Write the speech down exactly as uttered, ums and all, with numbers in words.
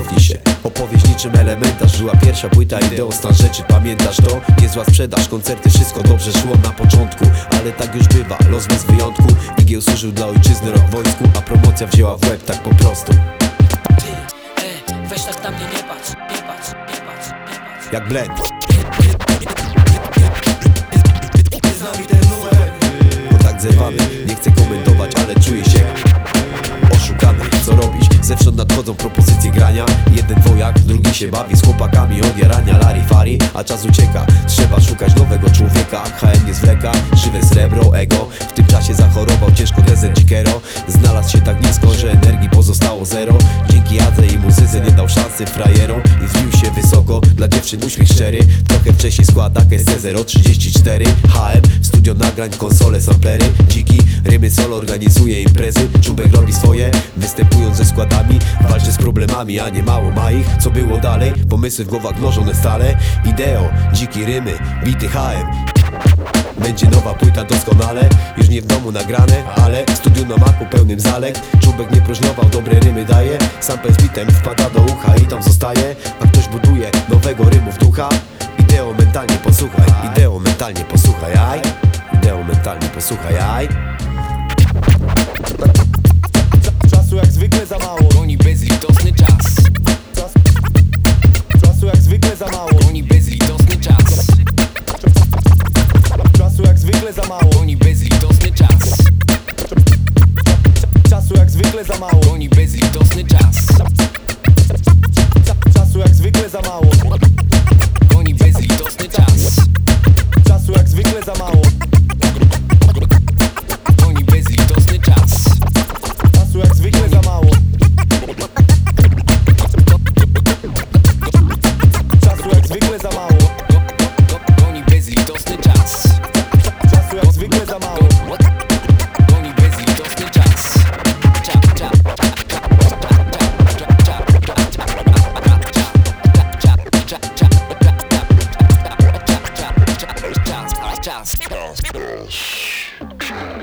cofnij się. Opowieść niczym elementarz, żyła pierwsza płyta, ideo stan rzeczy, pamiętasz to? Niezła sprzedaż, koncerty, wszystko dobrze szło na początku, ale tak już bywa, los bez wyjątku. Igieł służył dla ojczyzny, rok w wojsku, a promocja wzięła w łeb tak po prostu. Ty, e, weź tak na mnie nie patrz, nie patrz, nie patrz, nie patrz. Jak blend. Z nami ten numer. Kontakt zerwany, nie chcę komentować, ale czuję się oszukany. Co robić? Zewsząd nadchodzą propozycje grania. Jeden wojak, drugi się bawi z chłopakami od jarania larifari, a czas ucieka. Trzeba szukać nowego człowieka. H M nie zwleka, żywe srebro, ego. W tym czasie zachorował ciężko Dezen Dzikero. Znalazł się tak nisko, że energii pozostało zero. Dzięki jadze i muzyce nie dał szansy frajerom i wbił się wysoko. Dla dziewczyn uśmiech szczery. Trochę wcześniej składa S C zero trzydzieści cztery. H M, studio nagrań, konsole, samplery. Dziki, rymy solo, organizuje imprezy. Czubek robi swoje, występując ze składami. Walczy z problemami, a nie mało ma ich. Co było dalej? Pomysły w głowach mnożone stale. Ideo, dziki rymy, bity H M. Będzie nowa płyta doskonale, już nie w domu nagrane, ale w studiu na maku pełnym zaleg. Czubek nie próżnował, dobre rymy daje. Sample z bitem wpada do ucha i tam zostaje. A ktoś buduje nowego rymu w ducha. Ideo mentalnie posłuchaj, ideo mentalnie posłuchaj, aj. Ideo mentalnie posłuchaj, aj. Czasu jak zwykle za mało. Goni bezlitosny czas, Czas, czasu jak zwykle za mało. goni bezlitosny czas, Czasu jak zwykle za mało. goni bezlitosny czas, Czasu jak zwykle za mało. goni bezlitosny czas, Czasu jak zwykle za mało. goni bezlitosny czas, Czasu jak zwykle za mało. goni bezlitosny czas, Czasu jak zwykle za mało. Czasu jak zwykle za mało. goni bezlitosny czas, Czasu jak zwykle za mało. goni bezlitosny czas. Cza, cza, czas, czas.